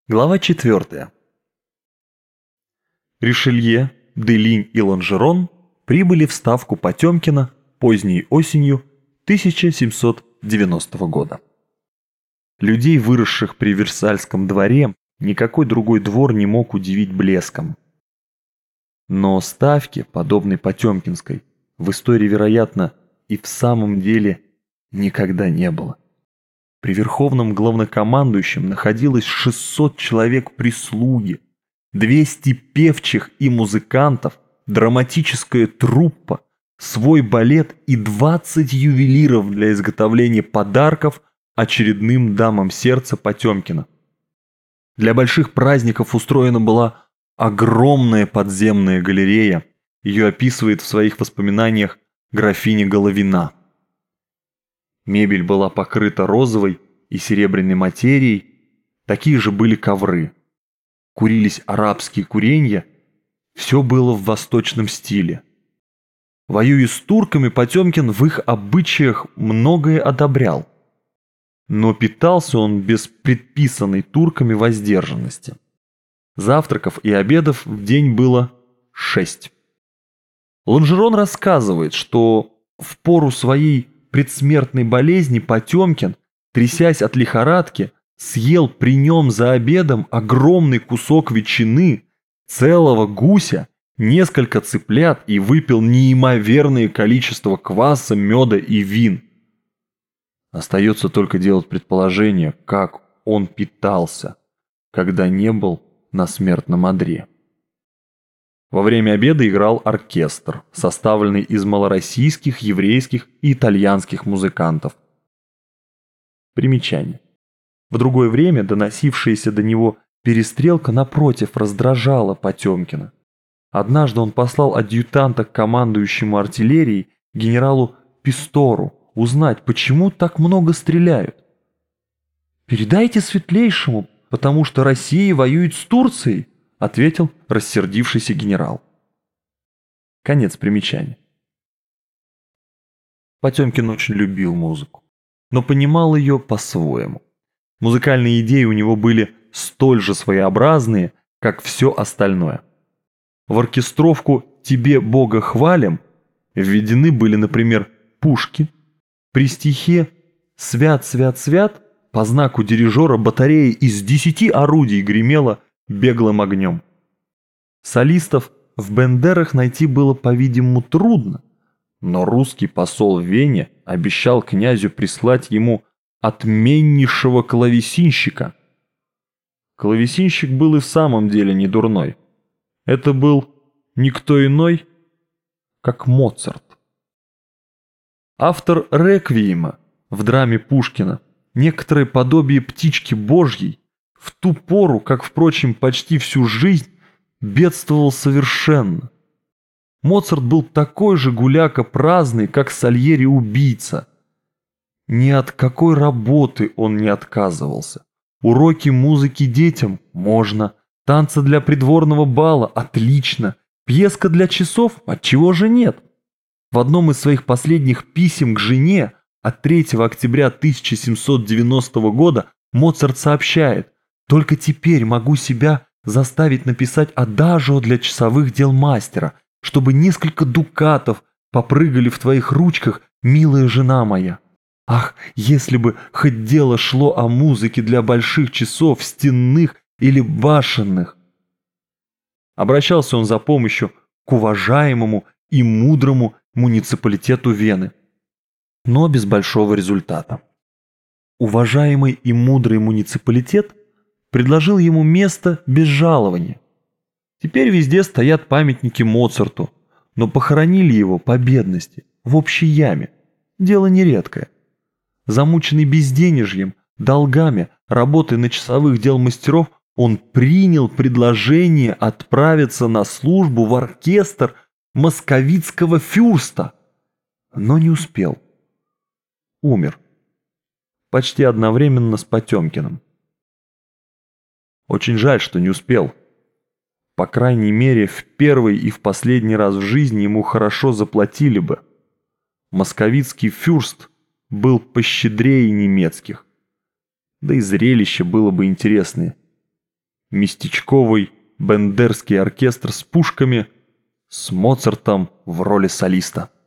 Глава 4. Ришелье, Делинь и Ланжерон прибыли в ставку Потемкина поздней осенью 1790 года. Людей, выросших при Версальском дворе, никакой другой двор не мог удивить блеском. Но ставки, подобной Потемкинской, в истории, вероятно, и в самом деле никогда не было. При верховном главнокомандующем находилось 600 человек прислуги, 200 певчих и музыкантов, драматическая труппа, свой балет и 20 ювелиров для изготовления подарков очередным дамам сердца Потемкина. Для больших праздников устроена была огромная подземная галерея, ее описывает в своих воспоминаниях графиня Головина. Мебель была покрыта розовой и серебряной материей, такие же были ковры. Курились арабские куренья, все было в восточном стиле. Воюя с турками, Потемкин в их обычаях многое одобрял. Но питался он без предписанной турками воздержанности. Завтраков и обедов в день было 6. Ланжерон рассказывает, что в пору своей предсмертной болезни Потемкин, трясясь от лихорадки, съел при нем за обедом огромный кусок ветчины, целого гуся, несколько цыплят и выпил неимоверное количество кваса, меда и вин. Остается только делать предположение, как он питался, когда не был на смертном одре. Во время обеда играл оркестр, составленный из малороссийских, еврейских и итальянских музыкантов. Примечание. В другое время доносившаяся до него перестрелка напротив раздражала Потемкина. Однажды он послал адъютанта к командующему артиллерией генералу Пистору узнать, почему так много стреляют. «Передайте светлейшему, потому что Россия воюет с Турцией», ответил рассердившийся генерал. Конец примечания. Потемкин очень любил музыку, но понимал ее по-своему. Музыкальные идеи у него были столь же своеобразные, как все остальное. В оркестровку «Тебе, Бога, хвалим» введены были, например, пушки. При стихе «Свят, свят, свят» по знаку дирижера батарея из 10 орудий гремела беглым огнем. Солистов в бендерах найти было, по-видимому, трудно, но русский посол в Вене обещал князю прислать ему отменнейшего клавесинщика. Клавесинщик был и в самом деле не дурной. Это был никто иной, как Моцарт. Автор «Реквиема» в драме Пушкина, некоторое подобие птички Божьей, в ту пору, как, впрочем, почти всю жизнь, бедствовал совершенно. Моцарт был такой же гуляка праздный, как Сальери убийца. Ни от какой работы он не отказывался. Уроки музыки детям можно, танцы для придворного бала отлично, пьеска для часов отчего же нет. В одном из своих последних писем к жене от 3 октября 1790 года Моцарт сообщает: «Только теперь могу себя заставить написать адажио для часовых дел мастера, чтобы несколько дукатов попрыгали в твоих ручках, милая жена моя. Ах, если бы хоть дело шло о музыке для больших часов, стенных или башенных!» Обращался он за помощью к уважаемому и мудрому муниципалитету Вены, но без большого результата. Уважаемый и мудрый муниципалитет предложил ему место без жалования. Теперь везде стоят памятники Моцарту, но похоронили его по бедности, в общей яме. Дело нередкое. Замученный безденежьем, долгами, работой на часовых дел мастеров, он принял предложение отправиться на службу в оркестр московитского фюрста, но не успел. Умер. Почти одновременно с Потемкиным. Очень жаль, что не успел. По крайней мере, в первый и в последний раз в жизни ему хорошо заплатили бы. Московитский фюрст был пощедрее немецких. Да и зрелище было бы интересное. местечковый бендерский оркестр с пушками, с Моцартом в роли солиста.